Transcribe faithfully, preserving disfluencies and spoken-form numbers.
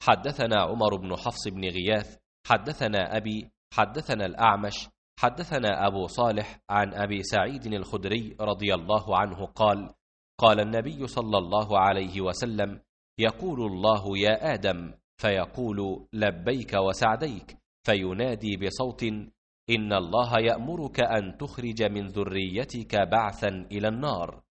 حدثنا عمر بن حفص بن غياث حدثنا أبي حدثنا الأعمش حدثنا أبو صالح عن أبي سعيد الخدري رضي الله عنه قال قال النبي صلى الله عليه وسلم يقول الله يا آدم فيقول لبيك وسعديك فينادي بصوت إن الله يأمرك أن تخرج من ذريتك بعثا إلى النار